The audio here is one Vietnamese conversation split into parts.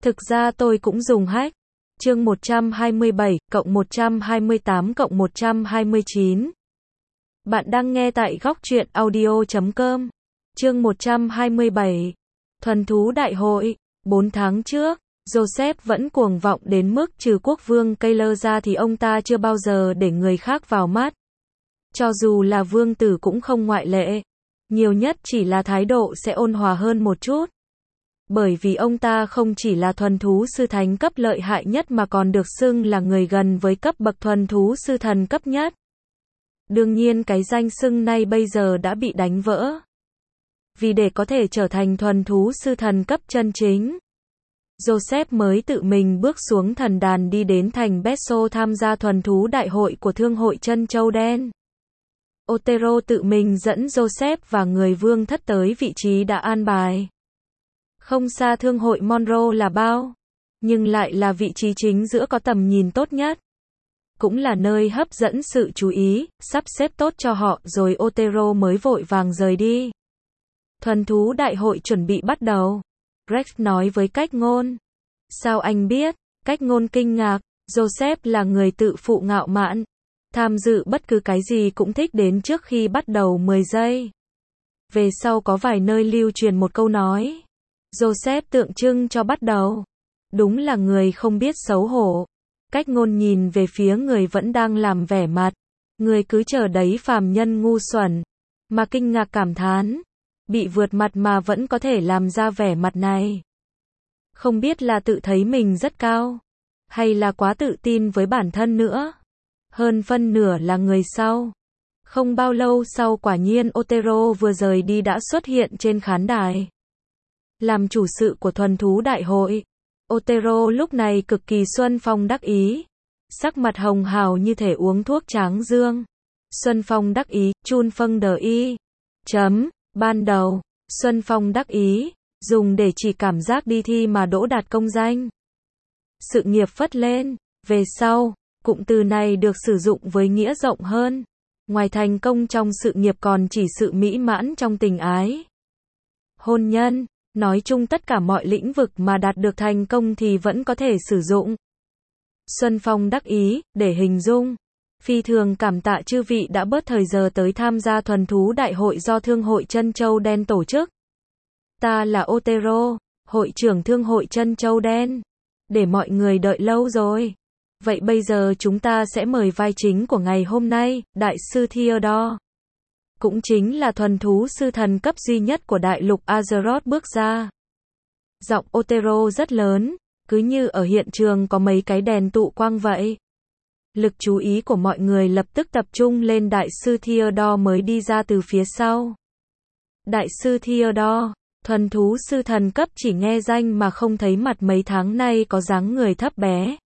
Thực ra tôi cũng dùng hack. Chương 127, cộng 128 cộng 129. Bạn đang nghe tại góc truyện audio.com. Chương 127. Thuần thú đại hội. 4 tháng trước, Joseph vẫn cuồng vọng đến mức trừ quốc vương Keller ra thì ông ta chưa bao giờ để người khác vào mắt. Cho dù là vương tử cũng không ngoại lệ. Nhiều nhất chỉ là thái độ sẽ ôn hòa hơn một chút. Bởi vì ông ta không chỉ là thuần thú sư thánh cấp lợi hại nhất mà còn được xưng là người gần với cấp bậc thuần thú sư thần cấp nhất. Đương nhiên cái danh xưng này bây giờ đã bị đánh vỡ. Vì để có thể trở thành thuần thú sư thần cấp chân chính, Joseph mới tự mình bước xuống thần đàn đi đến thành Besso tham gia thuần thú đại hội của Thương hội Chân Châu Đen. Otero tự mình dẫn Joseph và người vương thất tới vị trí đã an bài. Không xa Thương hội Monroe là bao, nhưng lại là vị trí chính giữa có tầm nhìn tốt nhất. Cũng là nơi hấp dẫn sự chú ý, sắp xếp tốt cho họ rồi Otero mới vội vàng rời đi. Thuần thú đại hội chuẩn bị bắt đầu. Rex nói với Cách Ngôn. Sao anh biết? Cách Ngôn kinh ngạc. Joseph là người tự phụ ngạo mạn. Tham dự bất cứ cái gì cũng thích đến trước khi bắt đầu 10 giây. Về sau có vài nơi lưu truyền một câu nói. Joseph tượng trưng cho bắt đầu. Đúng là người không biết xấu hổ. Cách Ngôn nhìn về phía người vẫn đang làm vẻ mặt. Người cứ chờ đấy phàm nhân ngu xuẩn. Mà kinh ngạc cảm thán. Bị vượt mặt mà vẫn có thể làm ra vẻ mặt này. Không biết là tự thấy mình rất cao. Hay là quá tự tin với bản thân nữa. Hơn phân nửa là người sau. Không bao lâu sau quả nhiên Otero vừa rời đi đã xuất hiện trên khán đài. Làm chủ sự của thuần thú đại hội. Otero lúc này cực kỳ xuân phong đắc ý. Sắc mặt hồng hào như thể uống thuốc tráng dương. Xuân phong đắc ý, chun phân đờ y. Ban đầu, Xuân Phong đắc ý, dùng để chỉ cảm giác đi thi mà đỗ đạt công danh. Sự nghiệp phất lên, về sau, cụm từ này được sử dụng với nghĩa rộng hơn. Ngoài thành công trong sự nghiệp còn chỉ sự mỹ mãn trong tình ái. Hôn nhân, nói chung tất cả mọi lĩnh vực mà đạt được thành công thì vẫn có thể sử dụng. Xuân Phong đắc ý, để hình dung. Phi thường cảm tạ chư vị đã bớt thời giờ tới tham gia thuần thú đại hội do Thương hội Chân Châu Đen tổ chức. Ta là Otero, hội trưởng Thương hội Chân Châu Đen. Để mọi người đợi lâu rồi. Vậy bây giờ chúng ta sẽ mời vai chính của ngày hôm nay, Đại sư Theodore. Cũng chính là thuần thú sư thần cấp duy nhất của đại lục Azeroth bước ra. Giọng Otero rất lớn, cứ như ở hiện trường có mấy cái đèn tụ quang vậy. Lực chú ý của mọi người lập tức tập trung lên Đại sư Theodore mới đi ra từ phía sau. Đại sư Theodore, thuần thú sư thần cấp chỉ nghe danh mà không thấy mặt mấy tháng nay có dáng người thấp bé.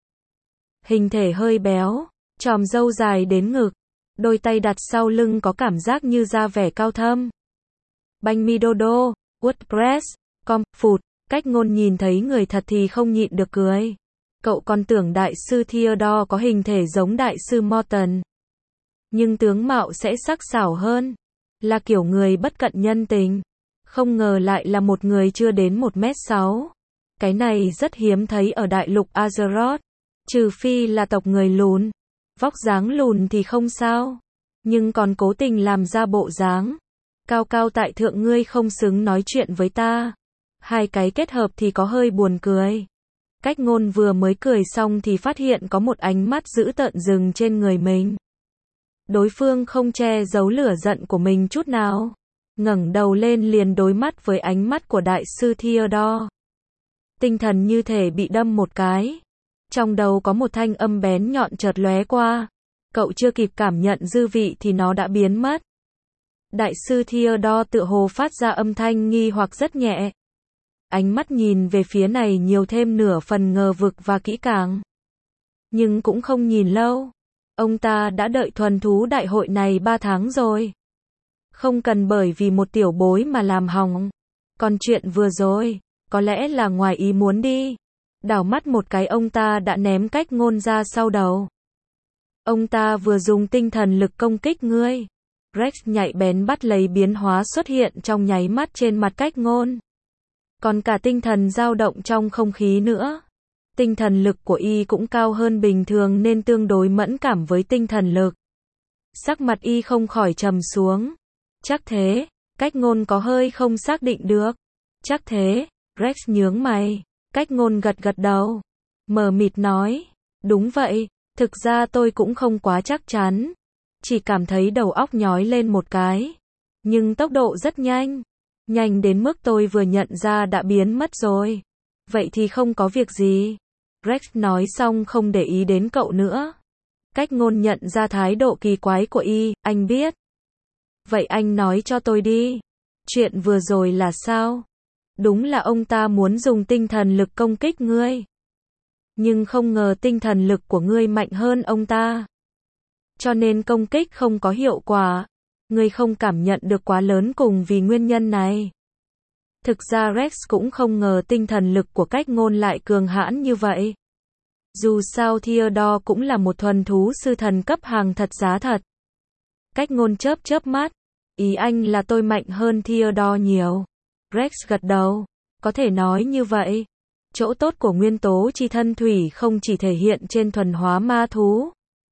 Hình thể hơi béo, chòm râu dài đến ngực, đôi tay đặt sau lưng có cảm giác như da vẻ cao thâm. Banh mi dodo, WordPress, com, phụt, Cách Ngôn nhìn thấy người thật thì không nhịn được cười. Cậu còn tưởng Đại sư Theodore có hình thể giống Đại sư Morton. Nhưng tướng mạo sẽ sắc sảo hơn. Là kiểu người bất cận nhân tình. Không ngờ lại là một người chưa đến 1m6. Cái này rất hiếm thấy ở đại lục Azeroth. Trừ phi là tộc người lùn. Vóc dáng lùn thì không sao. Nhưng còn cố tình làm ra bộ dáng. Cao cao tại thượng ngươi không xứng nói chuyện với ta. Hai cái kết hợp thì có hơi buồn cười. Cách Ngôn vừa mới cười xong thì phát hiện có một ánh mắt dữ tợn dừng trên người mình. Đối phương không che giấu lửa giận của mình chút nào. Ngẩng đầu lên liền đối mắt với ánh mắt của Đại sư Theodore. Tinh thần như thể bị đâm một cái. Trong đầu có một thanh âm bén nhọn chợt lóe qua. Cậu chưa kịp cảm nhận dư vị thì nó đã biến mất. Đại sư Theodore tựa hồ phát ra âm thanh nghi hoặc rất nhẹ. Ánh mắt nhìn về phía này nhiều thêm nửa phần ngờ vực và kỹ càng. Nhưng cũng không nhìn lâu. Ông ta đã đợi thuần thú đại hội này 3 tháng rồi. Không cần bởi vì một tiểu bối mà làm hỏng. Còn chuyện vừa rồi, có lẽ là ngoài ý muốn đi. Đảo mắt một cái ông ta đã ném Cách Ngôn ra sau đầu. Ông ta vừa dùng tinh thần lực công kích ngươi. Rex nhạy bén bắt lấy biến hóa xuất hiện trong nháy mắt trên mặt Cách Ngôn. còn cả tinh thần dao động trong không khí nữa. Tinh thần lực của y cũng cao hơn bình thường nên tương đối mẫn cảm với tinh thần lực. Sắc mặt y không khỏi trầm xuống. Chắc thế, Cách Ngôn có hơi không xác định được. Chắc thế, Rex nhướng mày. Cách Ngôn gật gật đầu. Mờ mịt nói, đúng vậy, thực ra tôi cũng không quá chắc chắn. Chỉ cảm thấy đầu óc nhói lên một cái. Nhưng tốc độ rất nhanh. Nhanh đến mức tôi vừa nhận ra đã biến mất rồi. Vậy thì không có việc gì. Rex nói xong không để ý đến cậu nữa. Cách Ngôn nhận ra thái độ kỳ quái của y, anh biết. Vậy anh nói cho tôi đi. Chuyện vừa rồi là sao? Đúng là ông ta muốn dùng tinh thần lực công kích ngươi. Nhưng không ngờ tinh thần lực của ngươi mạnh hơn ông ta. Cho nên công kích không có hiệu quả. Ngươi không cảm nhận được quá lớn cùng vì nguyên nhân này. Thực ra Rex cũng không ngờ tinh thần lực của Cách Ngôn lại cường hãn như vậy. Dù sao Theodore cũng là một thuần thú sư thần cấp hàng thật giá thật. Cách Ngôn chớp chớp mắt. Ý anh là tôi mạnh hơn Theodore nhiều. Rex gật đầu. Có thể nói như vậy. Chỗ tốt của nguyên tố chi thân thủy không chỉ thể hiện trên thuần hóa ma thú,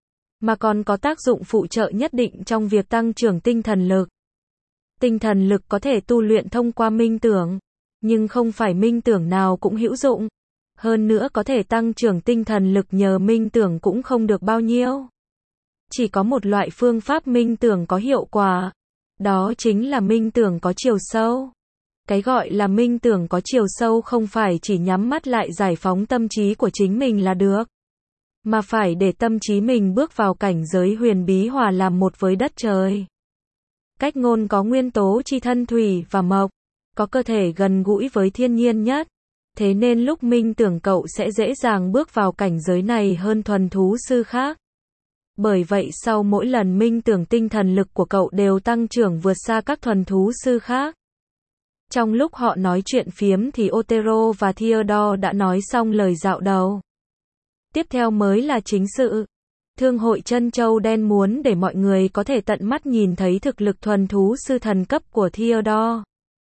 mà còn có tác dụng phụ trợ nhất định trong việc tăng trưởng tinh thần lực. Tinh thần lực có thể tu luyện thông qua minh tưởng, nhưng không phải minh tưởng nào cũng hữu dụng. Hơn nữa có thể tăng trưởng tinh thần lực nhờ minh tưởng cũng không được bao nhiêu. Chỉ có một loại phương pháp minh tưởng có hiệu quả. Đó chính là minh tưởng có chiều sâu. Cái gọi là minh tưởng có chiều sâu không phải chỉ nhắm mắt lại giải phóng tâm trí của chính mình là được. Mà phải để tâm trí mình bước vào cảnh giới huyền bí hòa làm một với đất trời. Cách Ngôn có nguyên tố chi thân thủy và mộc, có cơ thể gần gũi với thiên nhiên nhất. Thế nên lúc minh tưởng cậu sẽ dễ dàng bước vào cảnh giới này hơn thuần thú sư khác. Bởi vậy sau mỗi lần minh tưởng tinh thần lực của cậu đều tăng trưởng vượt xa các thuần thú sư khác. Trong lúc họ nói chuyện phiếm thì Otero và Theodore đã nói xong lời dạo đầu. Tiếp theo mới là chính sự. Thương hội Trân Châu Đen muốn để mọi người có thể tận mắt nhìn thấy thực lực thuần thú sư thần cấp của Theodore.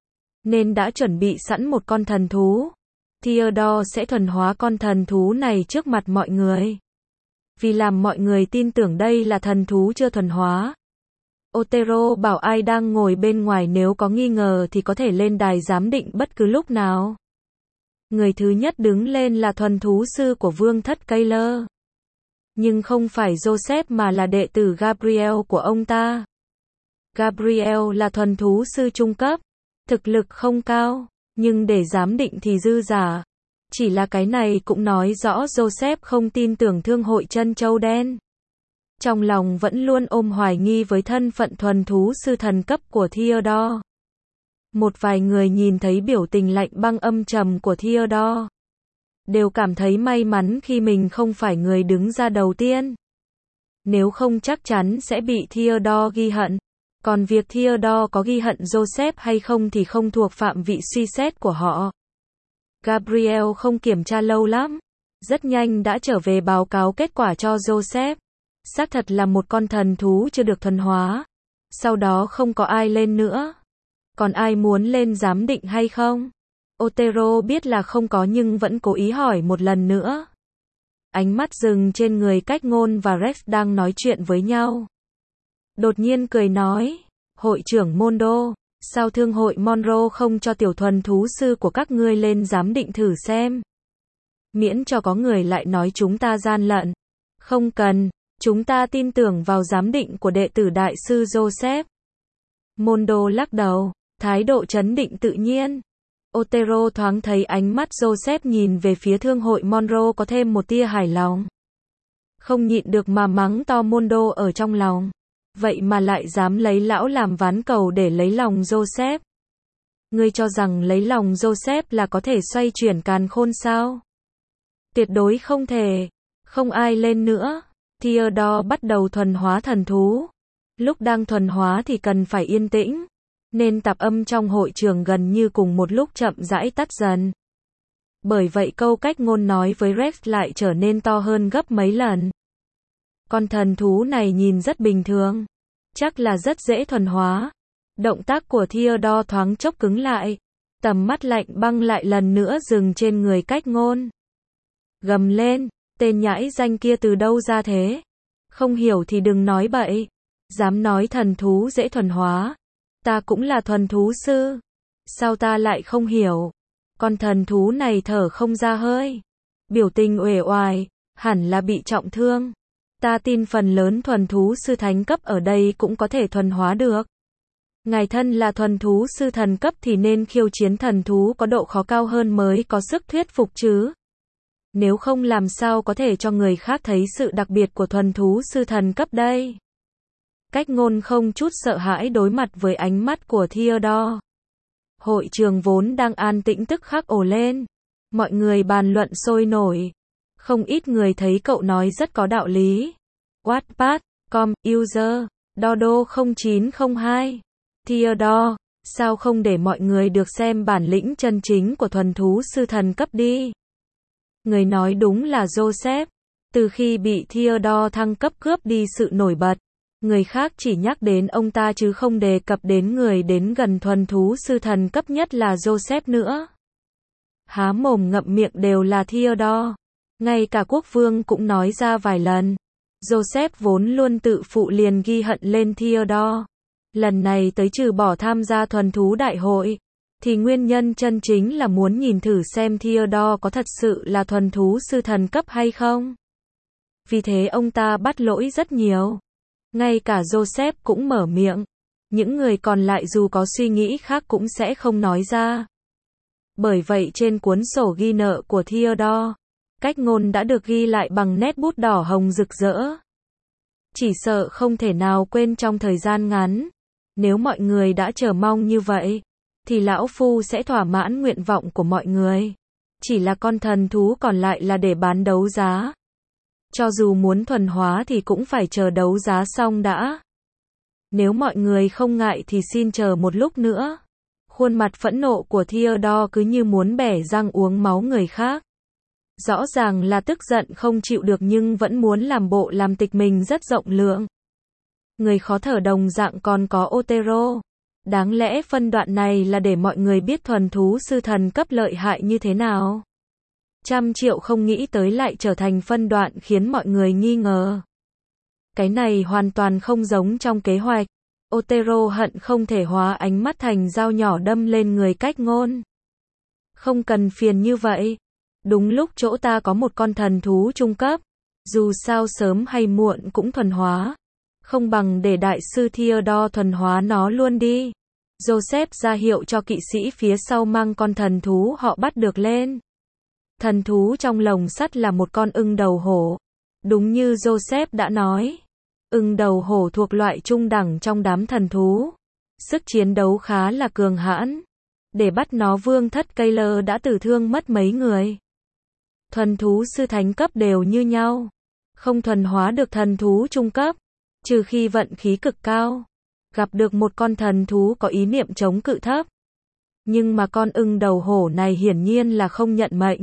Nên đã chuẩn bị sẵn một con thần thú. Theodore sẽ thuần hóa con thần thú này trước mặt mọi người. Vì làm mọi người tin tưởng đây là thần thú chưa thuần hóa. Otero bảo ai đang ngồi bên ngoài nếu có nghi ngờ thì có thể lên đài giám định bất cứ lúc nào. Người thứ nhất đứng lên là thuần thú sư của vương thất Keylor. Nhưng không phải Joseph mà là đệ tử Gabriel của ông ta. Gabriel là thuần thú sư trung cấp. Thực lực không cao, nhưng để giám định thì dư giả. Chỉ là cái này cũng nói rõ Joseph không tin tưởng Thương hội Trân Châu Đen. Trong lòng vẫn luôn ôm hoài nghi với thân phận thuần thú sư thần cấp của Theodore. Một vài người nhìn thấy biểu tình lạnh băng âm trầm của Theodore, đều cảm thấy may mắn khi mình không phải người đứng ra đầu tiên. Nếu không chắc chắn sẽ bị Theodore ghi hận. Còn việc Theodore có ghi hận Joseph hay không thì không thuộc phạm vị suy xét của họ. Gabriel không kiểm tra lâu lắm. Rất nhanh đã trở về báo cáo kết quả cho Joseph. Xác thật là một con thần thú chưa được thuần hóa. Sau đó không có ai lên nữa. Còn ai muốn lên giám định hay không? Otero biết là không có nhưng vẫn cố ý hỏi một lần nữa. Ánh mắt dừng trên người Cách Ngôn và Rex đang nói chuyện với nhau. Đột nhiên cười nói, hội trưởng Mondo, sao thương hội Monroe không cho tiểu thuần thú sư của các ngươi lên giám định thử xem? Miễn cho có người lại nói chúng ta gian lận. Không cần, chúng ta tin tưởng vào giám định của đệ tử đại sư Joseph. Mondo lắc đầu, thái độ trấn định tự nhiên. Otero thoáng thấy ánh mắt Joseph nhìn về phía thương hội Monroe có thêm một tia hài lòng. Không nhịn được mà mắng to Mondo ở trong lòng. Vậy mà lại dám lấy lão làm ván cầu để lấy lòng Joseph. Ngươi cho rằng lấy lòng Joseph là có thể xoay chuyển càn khôn sao? Tuyệt đối không thể. Không ai lên nữa. Theodore bắt đầu thuần hóa thần thú. Lúc đang thuần hóa thì cần phải yên tĩnh. Nên tạp âm trong hội trường gần như cùng một lúc chậm rãi tắt dần. Bởi vậy câu Cách Ngôn nói với Rex lại trở nên to hơn gấp mấy lần. Con thần thú này nhìn rất bình thường. Chắc là rất dễ thuần hóa. Động tác của Theodore thoáng chốc cứng lại. Tầm mắt lạnh băng lại lần nữa dừng trên người Cách Ngôn. Gầm lên, tên nhãi danh kia từ đâu ra thế? Không hiểu thì đừng nói bậy. Dám nói thần thú dễ thuần hóa. Ta cũng là thuần thú sư. Sao ta lại không hiểu? Con thần thú này thở không ra hơi. Biểu tình uể oải, hẳn là bị trọng thương. Ta tin phần lớn thuần thú sư thánh cấp ở đây cũng có thể thuần hóa được. Ngài thân là thuần thú sư thần cấp thì nên khiêu chiến thần thú có độ khó cao hơn mới có sức thuyết phục chứ. Nếu không làm sao có thể cho người khác thấy sự đặc biệt của thuần thú sư thần cấp đây. Cách Ngôn không chút sợ hãi đối mặt với ánh mắt của Theodore. Hội trường vốn đang an tĩnh tức khắc ồ lên. Mọi người bàn luận sôi nổi. Không ít người thấy cậu nói rất có đạo lý. Wattpad.com, user, Dodo0902. Theodore, sao không để mọi người được xem bản lĩnh chân chính của thuần thú sư thần cấp đi? Người nói đúng là Joseph. Từ khi bị Theodore thăng cấp cướp đi sự nổi bật, người khác chỉ nhắc đến ông ta chứ không đề cập đến người đến gần thuần thú sư thần cấp nhất là Joseph nữa. Há mồm ngậm miệng đều là Theodore. Ngay cả quốc vương cũng nói ra vài lần. Joseph vốn luôn tự phụ liền ghi hận lên Theodore. Lần này tới trừ bỏ tham gia thuần thú đại hội, thì nguyên nhân chân chính là muốn nhìn thử xem Theodore có thật sự là thuần thú sư thần cấp hay không. Vì thế ông ta bắt lỗi rất nhiều. Ngay cả Joseph cũng mở miệng. Những người còn lại dù có suy nghĩ khác cũng sẽ không nói ra. Bởi vậy trên cuốn sổ ghi nợ của Theodore, Cách Ngôn đã được ghi lại bằng nét bút đỏ hồng rực rỡ. Chỉ sợ không thể nào quên trong thời gian ngắn. Nếu mọi người đã chờ mong như vậy, thì lão phu sẽ thỏa mãn nguyện vọng của mọi người. Chỉ là con thần thú còn lại là để bán đấu giá. Cho dù muốn thuần hóa thì cũng phải chờ đấu giá xong đã. Nếu mọi người không ngại thì xin chờ một lúc nữa. Khuôn mặt phẫn nộ của Theodore cứ như muốn bẻ răng uống máu người khác. Rõ ràng là tức giận không chịu được nhưng vẫn muốn làm bộ làm tịch mình rất rộng lượng. Người khó thở đồng dạng còn có Otero. Đáng lẽ phân đoạn này là để mọi người biết thuần thú sư thần cấp lợi hại như thế nào. 100.000.000 không nghĩ tới lại trở thành phân đoạn khiến mọi người nghi ngờ. Cái này hoàn toàn không giống trong kế hoạch. Otero hận không thể hóa ánh mắt thành dao nhỏ đâm lên người Cách Ngôn. Không cần phiền như vậy. Đúng lúc chỗ ta có một con thần thú trung cấp. Dù sao sớm hay muộn cũng thuần hóa. Không bằng để đại sư Theodore thuần hóa nó luôn đi. Joseph ra hiệu cho kỵ sĩ phía sau mang con thần thú họ bắt được lên. Thần thú trong lồng sắt là một con ưng đầu hổ. Đúng như Joseph đã nói. Ưng đầu hổ thuộc loại trung đẳng trong đám thần thú. Sức chiến đấu khá là cường hãn. Để bắt nó Vương thất Keller đã tử thương mất mấy người. Thuần thú sư thánh cấp đều như nhau. Không thuần hóa được thần thú trung cấp. Trừ khi vận khí cực cao. Gặp được một con thần thú có ý niệm chống cự thấp. Nhưng mà con ưng đầu hổ này hiển nhiên là không nhận mệnh.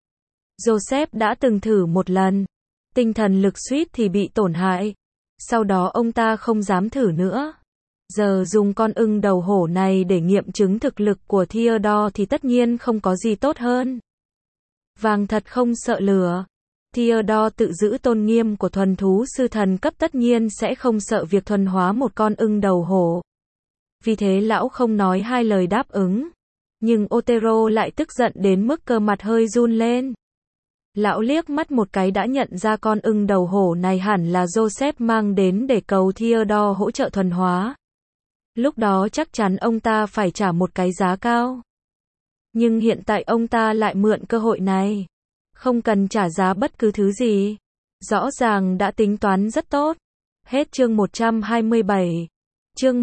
Joseph đã từng thử một lần. Tinh thần lực suýt thì bị tổn hại. Sau đó ông ta không dám thử nữa. Giờ dùng con ưng đầu hổ này để nghiệm chứng thực lực của Theodore thì tất nhiên không có gì tốt hơn. Vàng thật không sợ lửa. Theodore tự giữ tôn nghiêm của thuần thú sư thần cấp tất nhiên sẽ không sợ việc thuần hóa một con ưng đầu hổ. Vì thế lão không nói hai lời đáp ứng. Nhưng Otero lại tức giận đến mức cơ mặt hơi run lên. Lão liếc mắt một cái đã nhận ra con ưng đầu hổ này hẳn là Joseph mang đến để cầu Theodore hỗ trợ thuần hóa. Lúc đó chắc chắn ông ta phải trả một cái giá cao. Nhưng hiện tại ông ta lại mượn cơ hội này. Không cần trả giá bất cứ thứ gì. Rõ ràng đã tính toán rất tốt. Hết chương 127. Chương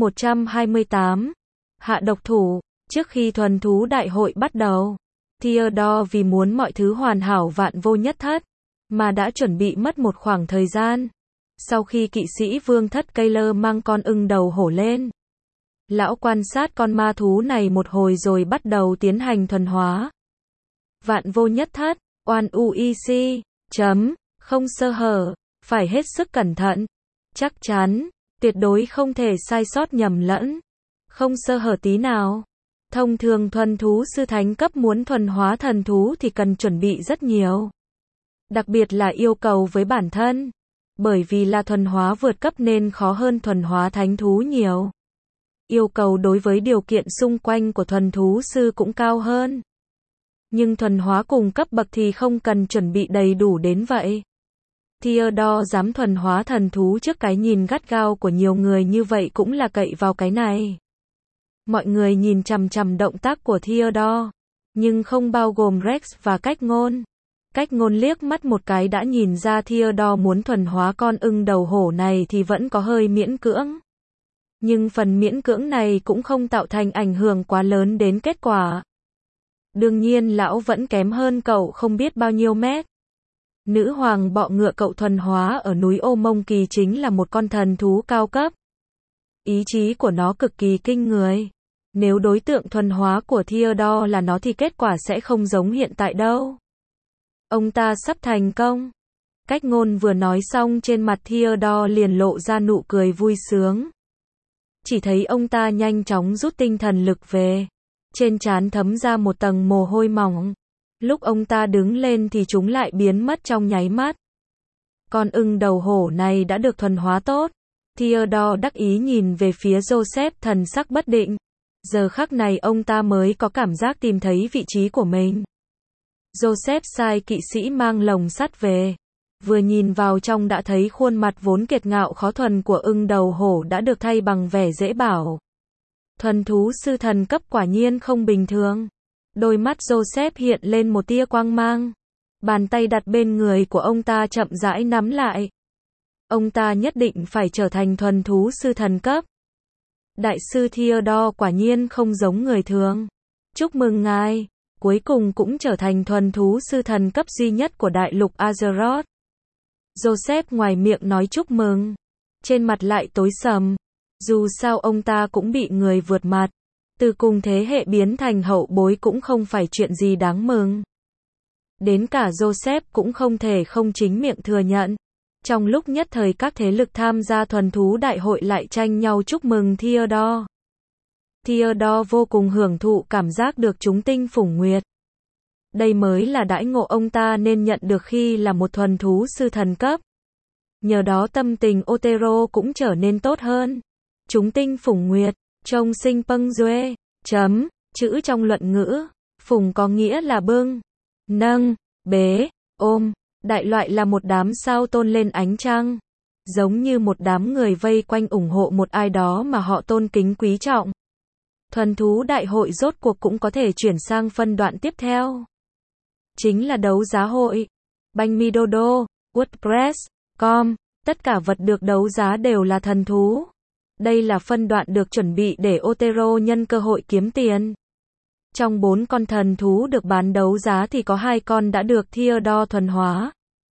128. Hạ độc thủ. Trước khi thuần thú đại hội bắt đầu, Theodore vì muốn mọi thứ hoàn hảo vạn vô nhất thất, mà đã chuẩn bị mất một khoảng thời gian. Sau khi kỵ sĩ Vương thất Keller mang con ưng đầu hổ lên, lão quan sát con ma thú này một hồi rồi bắt đầu tiến hành thuần hóa. Vạn vô nhất thất, oan uec, không sơ hở, phải hết sức cẩn thận, chắc chắn, tuyệt đối không thể sai sót nhầm lẫn, không sơ hở tí nào. Thông thường thuần thú sư thánh cấp muốn thuần hóa thần thú thì cần chuẩn bị rất nhiều. Đặc biệt là yêu cầu với bản thân. Bởi vì là thuần hóa vượt cấp nên khó hơn thuần hóa thánh thú nhiều. Yêu cầu đối với điều kiện xung quanh của thuần thú sư cũng cao hơn. Nhưng thuần hóa cùng cấp bậc thì không cần chuẩn bị đầy đủ đến vậy. Theodore dám thuần hóa thần thú trước cái nhìn gắt gao của nhiều người như vậy cũng là cậy vào cái này. Mọi người nhìn chằm chằm động tác của Theodore, nhưng không bao gồm Rex và Cách Ngôn. Cách Ngôn liếc mắt một cái đã nhìn ra Theodore muốn thuần hóa con ưng đầu hổ này thì vẫn có hơi miễn cưỡng. Nhưng phần miễn cưỡng này cũng không tạo thành ảnh hưởng quá lớn đến kết quả. Đương nhiên lão vẫn kém hơn cậu không biết bao nhiêu mét. Nữ hoàng bọ ngựa cậu thuần hóa ở núi Ô Mông Kỳ chính là một con thần thú cao cấp. Ý chí của nó cực kỳ kinh người. Nếu đối tượng thuần hóa của Theodore là nó thì kết quả sẽ không giống hiện tại đâu. Ông ta sắp thành công. Cách Ngôn vừa nói xong trên mặt Theodore liền lộ ra nụ cười vui sướng. Chỉ thấy ông ta nhanh chóng rút tinh thần lực về. Trên trán thấm ra một tầng mồ hôi mỏng. Lúc ông ta đứng lên thì chúng lại biến mất trong nháy mắt. Con ưng đầu hổ này đã được thuần hóa tốt. Theodore đắc ý nhìn về phía Joseph thần sắc bất định. Giờ khắc này ông ta mới có cảm giác tìm thấy vị trí của mình. Joseph sai kỵ sĩ mang lồng sắt về. Vừa nhìn vào trong đã thấy khuôn mặt vốn kiệt ngạo khó thuần của ưng đầu hổ đã được thay bằng vẻ dễ bảo. Thuần thú sư thần cấp quả nhiên không bình thường. Đôi mắt Joseph hiện lên một tia quang mang. Bàn tay đặt bên người của ông ta chậm rãi nắm lại. Ông ta nhất định phải trở thành thuần thú sư thần cấp. Đại sư Theodore quả nhiên không giống người thường. Chúc mừng ngài, cuối cùng cũng trở thành thuần thú sư thần cấp duy nhất của đại lục Azeroth. Joseph ngoài miệng nói chúc mừng, trên mặt lại tối sầm. Dù sao ông ta cũng bị người vượt mặt. Từ cùng thế hệ biến thành hậu bối cũng không phải chuyện gì đáng mừng. Đến cả Joseph cũng không thể không chính miệng thừa nhận. Trong lúc nhất thời các thế lực tham gia thuần thú đại hội lại tranh nhau chúc mừng Theodore. Theodore vô cùng hưởng thụ cảm giác được chúng tinh phủng nguyệt. Đây mới là đãi ngộ ông ta nên nhận được khi là một thuần thú sư thần cấp. Nhờ đó tâm tình Otero cũng trở nên tốt hơn. Chúng tinh phủng nguyệt, trông sinh pâng duê, chữ trong luận ngữ, phủng có nghĩa là bưng, nâng, bế, ôm, đại loại là một đám sao tôn lên ánh trăng. Giống như một đám người vây quanh ủng hộ một ai đó mà họ tôn kính quý trọng. Thuần thú đại hội rốt cuộc cũng có thể chuyển sang phân đoạn tiếp theo. Chính là đấu giá hội. Banh mi Dodo, WordPress.com, tất cả vật được đấu giá đều là thần thú. Đây là phân đoạn được chuẩn bị để Otero nhân cơ hội kiếm tiền. Trong 4 con thần thú được bán đấu giá thì có 2 con đã được Theodore thuần hóa.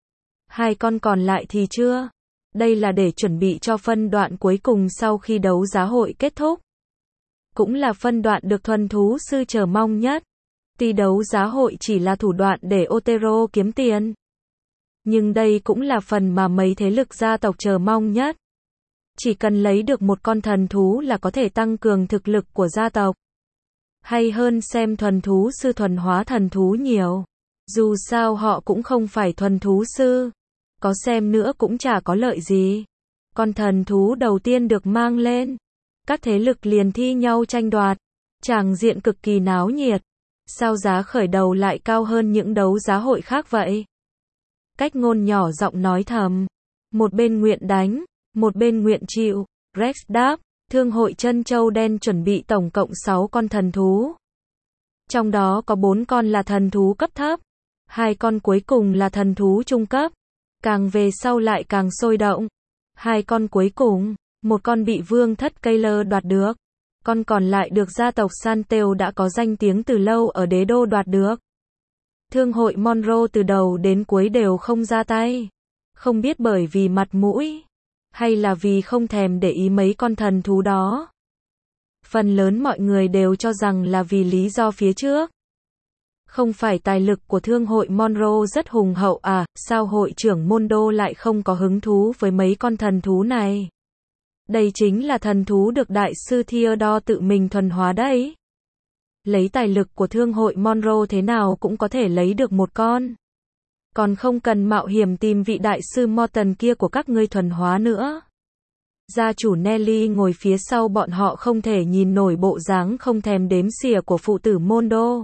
2 con còn lại thì chưa. Đây là để chuẩn bị cho phân đoạn cuối cùng sau khi đấu giá hội kết thúc. Cũng là phân đoạn được thuần thú sư chờ mong nhất. Tuy đấu giá hội chỉ là thủ đoạn để Otero kiếm tiền. Nhưng đây cũng là phần mà mấy thế lực gia tộc chờ mong nhất. Chỉ cần lấy được một con thần thú là có thể tăng cường thực lực của gia tộc. Hay hơn xem thuần thú sư thuần hóa thần thú nhiều. Dù sao họ cũng không phải thuần thú sư. Có xem nữa cũng chả có lợi gì. Con thần thú đầu tiên được mang lên. Các thế lực liền thi nhau tranh đoạt. Tràng diện cực kỳ náo nhiệt. Sao giá khởi đầu lại cao hơn những đấu giá hội khác vậy? Cách Ngôn nhỏ giọng nói thầm. Một bên nguyện đánh, một bên nguyện chịu. Rex đáp, thương hội Trân Châu Đen chuẩn bị tổng cộng 6 con thần thú. Trong đó có 4 con là thần thú cấp thấp. 2 con cuối cùng là thần thú trung cấp. Càng về sau lại càng sôi động. 2 con cuối cùng, một con bị vương thất Kayler đoạt được. Con còn lại được gia tộc Santeo đã có danh tiếng từ lâu ở đế đô đoạt được. Thương hội Monroe từ đầu đến cuối đều không ra tay. Không biết bởi vì mặt mũi, hay là vì không thèm để ý mấy con thần thú đó. Phần lớn mọi người đều cho rằng là vì lý do phía trước. Không phải tài lực của thương hội Monroe rất hùng hậu à, sao hội trưởng Mondo lại không có hứng thú với mấy con thần thú này? Đây chính là thần thú được đại sư Theodore tự mình thuần hóa đấy. Lấy tài lực của thương hội Monroe thế nào cũng có thể lấy được một con. Còn không cần mạo hiểm tìm vị đại sư Morton kia của các ngươi thuần hóa nữa. Gia chủ Nelly ngồi phía sau bọn họ không thể nhìn nổi bộ dáng không thèm đếm xỉa của phụ tử Mondo.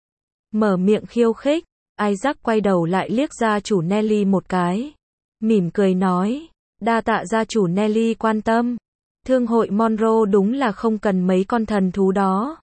Mở miệng khiêu khích, Isaac quay đầu lại liếc gia chủ Nelly một cái. Mỉm cười nói, đa tạ gia chủ Nelly quan tâm. Thương hội Monroe đúng là không cần mấy con thần thú đó.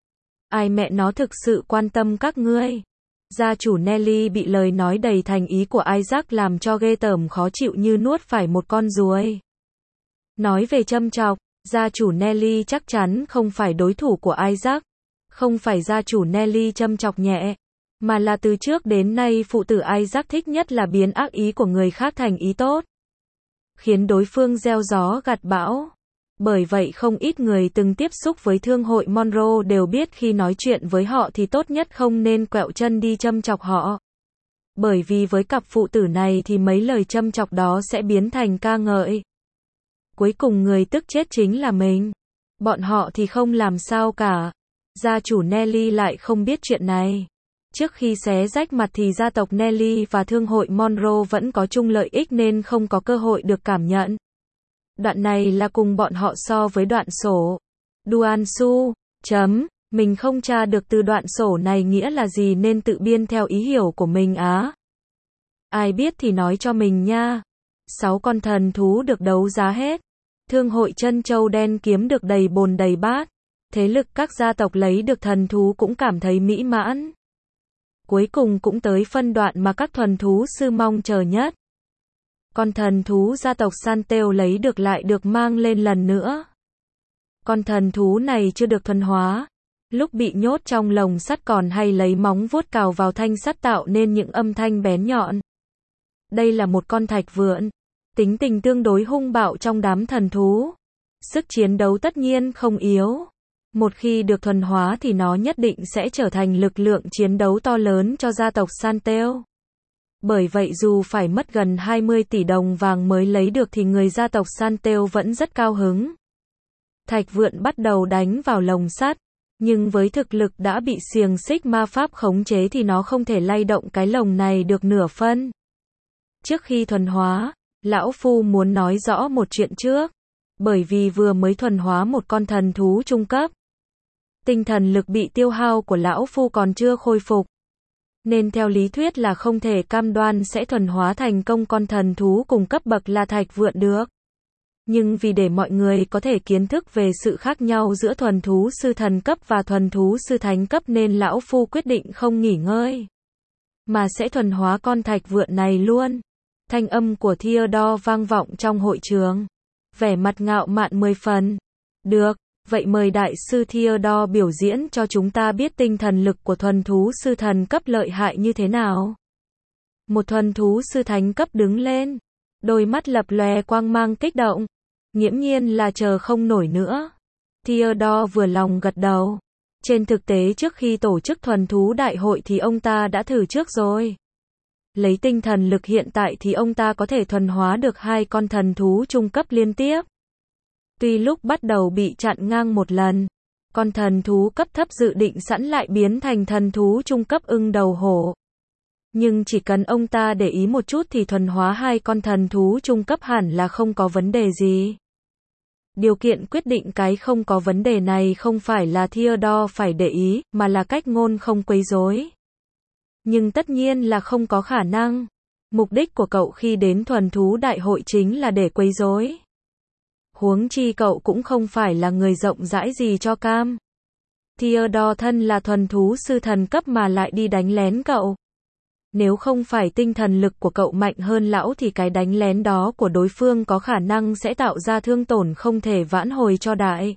Ai mẹ nó thực sự quan tâm các ngươi. Gia chủ Nelly bị lời nói đầy thành ý của Isaac làm cho ghê tởm khó chịu như nuốt phải một con ruồi. Nói về châm chọc, gia chủ Nelly chắc chắn không phải đối thủ của Isaac. Không phải gia chủ Nelly châm chọc nhẹ, mà là từ trước đến nay phụ tử Isaac thích nhất là biến ác ý của người khác thành ý tốt, khiến đối phương gieo gió gặt bão. Bởi vậy không ít người từng tiếp xúc với thương hội Monroe đều biết khi nói chuyện với họ thì tốt nhất không nên quẹo chân đi châm chọc họ. Bởi vì với cặp phụ tử này thì mấy lời châm chọc đó sẽ biến thành ca ngợi. Cuối cùng người tức chết chính là mình. Bọn họ thì không làm sao cả. Gia chủ Nelly lại không biết chuyện này. Trước khi xé rách mặt thì gia tộc Nelly và thương hội Monroe vẫn có chung lợi ích nên không có cơ hội được cảm nhận. Đoạn này là cùng bọn họ so với đoạn sổ. Duan Su, mình không tra được từ đoạn sổ này nghĩa là gì nên tự biên theo ý hiểu của mình á. Ai biết thì nói cho mình nha. 6 con thần thú được đấu giá hết. Thương hội Trân Châu Đen kiếm được đầy bồn đầy bát. Thế lực các gia tộc lấy được thần thú cũng cảm thấy mỹ mãn. Cuối cùng cũng tới phân đoạn mà các thuần thú sư mong chờ nhất. Con thần thú gia tộc Santeo lấy được lại được mang lên lần nữa. Con thần thú này chưa được thuần hóa. Lúc bị nhốt trong lồng sắt còn hay lấy móng vuốt cào vào thanh sắt tạo nên những âm thanh bén nhọn. Đây là một con thạch vượn. Tính tình tương đối hung bạo trong đám thần thú. Sức chiến đấu tất nhiên không yếu. Một khi được thuần hóa thì nó nhất định sẽ trở thành lực lượng chiến đấu to lớn cho gia tộc Santeo. Bởi vậy dù phải mất gần 20 tỷ đồng vàng mới lấy được thì người gia tộc Santeo vẫn rất cao hứng. Thạch vượn bắt đầu đánh vào lồng sắt, nhưng với thực lực đã bị xiềng xích ma pháp khống chế thì nó không thể lay động cái lồng này được nửa phân. Trước khi thuần hóa, lão phu muốn nói rõ một chuyện trước. Bởi vì vừa mới thuần hóa một con thần thú trung cấp. Tinh thần lực bị tiêu hao của lão phu còn chưa khôi phục. Nên theo lý thuyết là không thể cam đoan sẽ thuần hóa thành công con thần thú cùng cấp bậc là thạch vượn được. Nhưng vì để mọi người có thể kiến thức về sự khác nhau giữa thuần thú sư thần cấp và thuần thú sư thánh cấp nên lão phu quyết định không nghỉ ngơi. Mà sẽ thuần hóa con thạch vượn này luôn. Thanh âm của Theodore vang vọng trong hội trường. Vẻ mặt ngạo mạn 10 phần. Được, vậy mời đại sư Theodore biểu diễn cho chúng ta biết tinh thần lực của thuần thú sư thần cấp lợi hại như thế nào. Một thuần thú sư thánh cấp đứng lên. Đôi mắt lập lòe quang mang kích động. Nghiễm nhiên là chờ không nổi nữa. Theodore vừa lòng gật đầu. Trên thực tế trước khi tổ chức thuần thú đại hội thì ông ta đã thử trước rồi. Lấy tinh thần lực hiện tại thì ông ta có thể thuần hóa được 2 con thần thú trung cấp liên tiếp. Tuy lúc bắt đầu bị chặn ngang một lần, con thần thú cấp thấp dự định sẵn lại biến thành thần thú trung cấp ưng đầu hổ. Nhưng chỉ cần ông ta để ý một chút thì thuần hóa 2 con thần thú trung cấp hẳn là không có vấn đề gì. Điều kiện quyết định cái không có vấn đề này không phải là Theodore phải để ý, mà là cách ngôn không quấy rối. Nhưng tất nhiên là không có khả năng. Mục đích của cậu khi đến thuần thú đại hội chính là để quấy rối. Huống chi cậu cũng không phải là người rộng rãi gì cho cam. Theodore thân là thuần thú sư thần cấp mà lại đi đánh lén cậu. Nếu không phải tinh thần lực của cậu mạnh hơn lão thì cái đánh lén đó của đối phương có khả năng sẽ tạo ra thương tổn không thể vãn hồi cho đại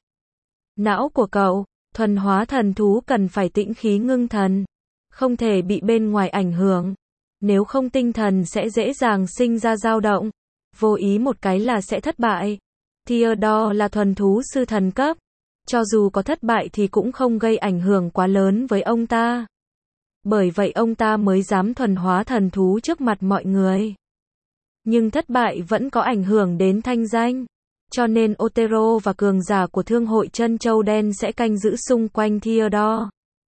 não của cậu. Thuần hóa thần thú cần phải tĩnh khí ngưng thần. Không thể bị bên ngoài ảnh hưởng. Nếu không tinh thần sẽ dễ dàng sinh ra dao động. Vô ý một cái là sẽ thất bại. Theodore là thuần thú sư thần cấp. Cho dù có thất bại thì cũng không gây ảnh hưởng quá lớn với ông ta. Bởi vậy ông ta mới dám thuần hóa thần thú trước mặt mọi người. Nhưng thất bại vẫn có ảnh hưởng đến thanh danh. Cho nên Otero và cường giả của thương hội Trân Châu Đen sẽ canh giữ xung quanh Theodore.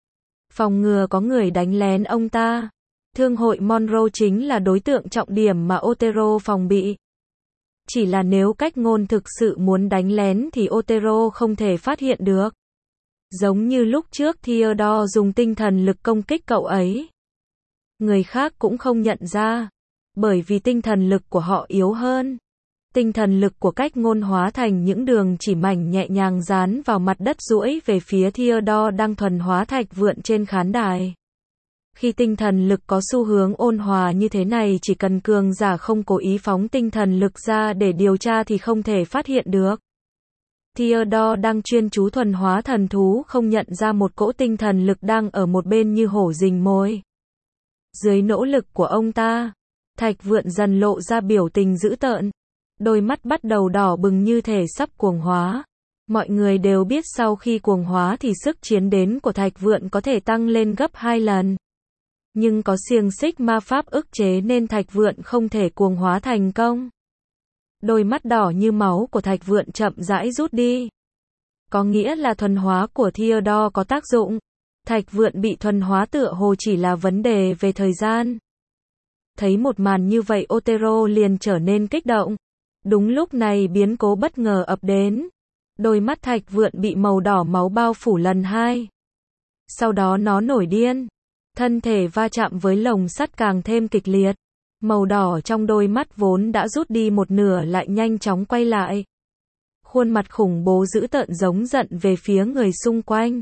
phòng ngừa có người đánh lén ông ta. Thương hội Monroe chính là đối tượng trọng điểm mà Otero phòng bị. Chỉ là nếu cách ngôn thực sự muốn đánh lén thì Otero không thể phát hiện được. Giống như lúc trước Theodore dùng tinh thần lực công kích cậu ấy. Người khác cũng không nhận ra. Bởi vì tinh thần lực của họ yếu hơn. Tinh thần lực của cách ngôn hóa thành những đường chỉ mảnh nhẹ nhàng dán vào mặt đất duỗi về phía Theodore đang thuần hóa thạch vượn trên khán đài. Khi tinh thần lực có xu hướng ôn hòa như thế này, chỉ cần cường giả không cố ý phóng tinh thần lực ra để điều tra thì không thể phát hiện được. Theodore đang chuyên chú thuần hóa thần thú không nhận ra một cỗ tinh thần lực đang ở một bên như hổ rình mồi. Dưới nỗ lực của ông ta, thạch vượn dần lộ ra biểu tình dữ tợn. Đôi mắt bắt đầu đỏ bừng như thể sắp cuồng hóa. Mọi người đều biết sau khi cuồng hóa thì sức chiến đến của thạch vượn có thể tăng lên gấp 2 lần. Nhưng có xiềng xích ma pháp ức chế nên thạch vượn không thể cuồng hóa thành công. Đôi mắt đỏ như máu của thạch vượn chậm rãi rút đi. Có nghĩa là thuần hóa của Theodore có tác dụng. Thạch vượn bị thuần hóa tựa hồ chỉ là vấn đề về thời gian. Thấy một màn như vậy Otero liền trở nên kích động. Đúng lúc này biến cố bất ngờ ập đến. Đôi mắt thạch vượn bị màu đỏ máu bao phủ lần 2. Sau đó nó nổi điên. Thân thể va chạm với lồng sắt càng thêm kịch liệt. Màu đỏ trong đôi mắt vốn đã rút đi một nửa lại nhanh chóng quay lại. Khuôn mặt khủng bố dữ tợn giống giận về phía người xung quanh.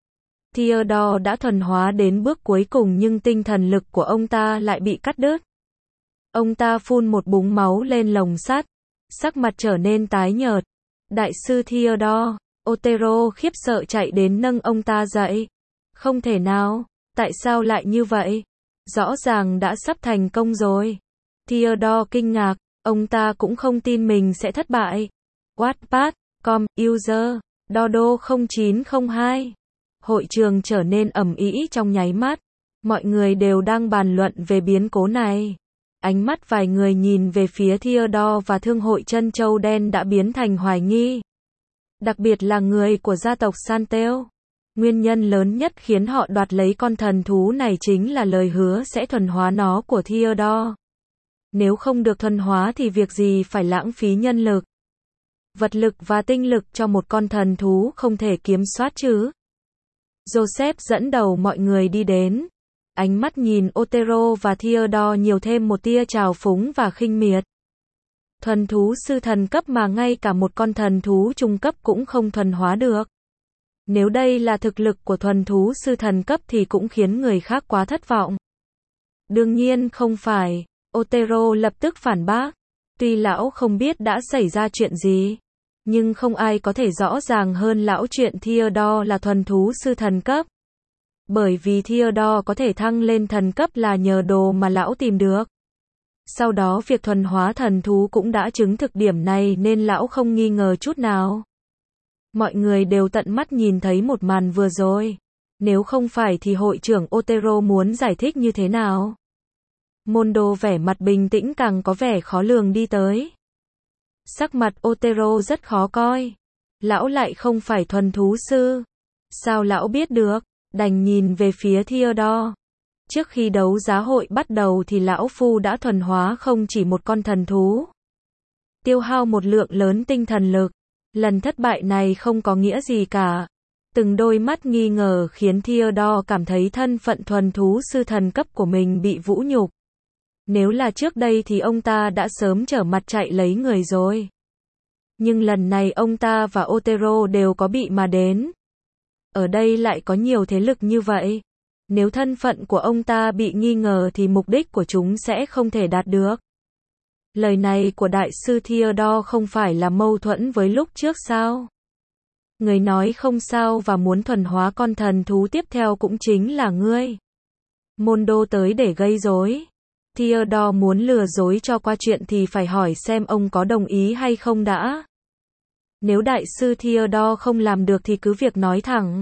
Theodore đã thuần hóa đến bước cuối cùng nhưng tinh thần lực của ông ta lại bị cắt đứt. Ông ta phun một búng máu lên lồng sắt. Sắc mặt trở nên tái nhợt. Đại sư Theodore, Otero khiếp sợ chạy đến nâng ông ta dậy. Không thể nào, tại sao lại như vậy? Rõ ràng đã sắp thành công rồi. Theodore kinh ngạc, ông ta cũng không tin mình sẽ thất bại. Wattpad.com, user, Dodo 0902. Hội trường trở nên ầm ĩ trong nháy mắt. Mọi người đều đang bàn luận về biến cố này. Ánh mắt vài người nhìn về phía Theodore và thương hội chân châu đen đã biến thành hoài nghi. Đặc biệt là người của gia tộc Santel. Nguyên nhân lớn nhất khiến họ đoạt lấy con thần thú này chính là lời hứa sẽ thuần hóa nó của Theodore. Nếu không được thuần hóa thì việc gì phải lãng phí nhân lực, vật lực và tinh lực cho một con thần thú không thể kiểm soát chứ. Joseph dẫn đầu mọi người đi đến. Ánh mắt nhìn Otero và Theodore nhiều thêm một tia trào phúng và khinh miệt. Thuần thú sư thần cấp mà ngay cả một con thần thú trung cấp cũng không thuần hóa được. Nếu đây là thực lực của thuần thú sư thần cấp thì cũng khiến người khác quá thất vọng. Đương nhiên không phải, Otero lập tức phản bác. Tuy lão không biết đã xảy ra chuyện gì, nhưng không ai có thể rõ ràng hơn lão chuyện Theodore là thuần thú sư thần cấp. Bởi vì Theodore có thể thăng lên thần cấp là nhờ đồ mà lão tìm được. Sau đó việc thuần hóa thần thú cũng đã chứng thực điểm này nên lão không nghi ngờ chút nào. Mọi người đều tận mắt nhìn thấy một màn vừa rồi. Nếu không phải thì hội trưởng Otero muốn giải thích như thế nào? Mondo vẻ mặt bình tĩnh càng có vẻ khó lường đi tới. Sắc mặt Otero rất khó coi. Lão lại không phải thuần thú sư. Sao lão biết được? Đành nhìn về phía Theodore. Trước khi đấu giá hội bắt đầu thì lão phu đã thuần hóa không chỉ một con thần thú. Tiêu hao một lượng lớn tinh thần lực. Lần thất bại này không có nghĩa gì cả. Từng đôi mắt nghi ngờ khiến Theodore cảm thấy thân phận thuần thú sư thần cấp của mình bị vũ nhục. Nếu là trước đây thì ông ta đã sớm trở mặt chạy lấy người rồi. Nhưng lần này ông ta và Otero đều có bị mà đến. Ở đây lại có nhiều thế lực như vậy. Nếu thân phận của ông ta bị nghi ngờ thì mục đích của chúng sẽ không thể đạt được. Lời này của đại sư Theodore không phải là mâu thuẫn với lúc trước sao? Người nói không sao và muốn thuần hóa con thần thú tiếp theo cũng chính là ngươi. Mondo tới để gây rối. Theodore muốn lừa dối cho qua chuyện thì phải hỏi xem ông có đồng ý hay không đã. Nếu đại sư Theodore không làm được thì cứ việc nói thẳng.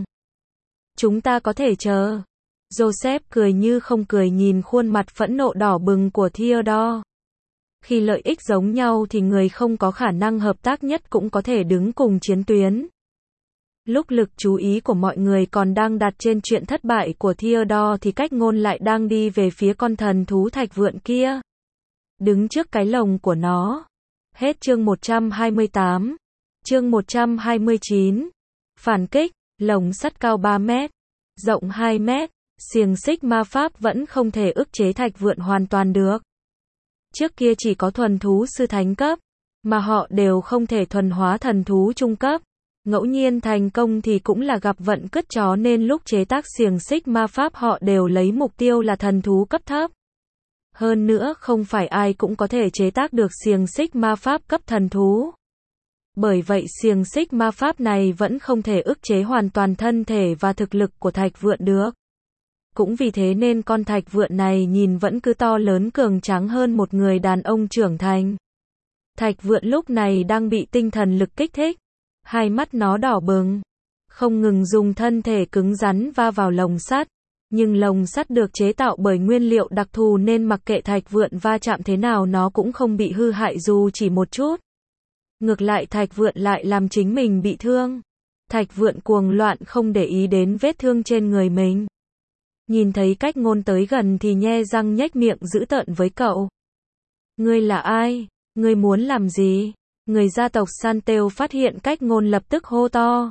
Chúng ta có thể chờ. Joseph cười như không cười nhìn khuôn mặt phẫn nộ đỏ bừng của Theodore. Khi lợi ích giống nhau thì người không có khả năng hợp tác nhất cũng có thể đứng cùng chiến tuyến. Lúc lực chú ý của mọi người còn đang đặt trên chuyện thất bại của Theodore thì Cách Ngôn lại đang đi về phía con thần thú thạch vượn kia. Đứng trước cái lồng của nó. Hết chương 128. Chương 129. Phản kích, lồng sắt cao 3 mét, rộng 2 mét, xiềng xích ma pháp vẫn không thể ức chế thạch vượn hoàn toàn được. Trước kia chỉ có thuần thú sư thánh cấp, mà họ đều không thể thuần hóa thần thú trung cấp. Ngẫu nhiên thành công thì cũng là gặp vận cứt chó nên lúc chế tác xiềng xích ma pháp họ đều lấy mục tiêu là thần thú cấp thấp. Hơn nữa không phải ai cũng có thể chế tác được xiềng xích ma pháp cấp thần thú. Bởi vậy xiềng xích ma pháp này vẫn không thể ức chế hoàn toàn thân thể và thực lực của thạch vượn được. Cũng vì thế nên con thạch vượn này nhìn vẫn cứ to lớn cường tráng hơn một người đàn ông trưởng thành. Thạch vượn lúc này đang bị tinh thần lực kích thích. Hai mắt nó đỏ bừng. Không ngừng dùng thân thể cứng rắn va vào lồng sắt. Nhưng lồng sắt được chế tạo bởi nguyên liệu đặc thù nên mặc kệ thạch vượn va chạm thế nào nó cũng không bị hư hại dù chỉ một chút. Ngược lại thạch vượn lại làm chính mình bị thương. Thạch vượn cuồng loạn không để ý đến vết thương trên người mình. Nhìn thấy Cách Ngôn tới gần thì nhe răng nhếch miệng dữ tợn với cậu. Ngươi là ai? Ngươi muốn làm gì? Người gia tộc Santel phát hiện Cách Ngôn lập tức hô to.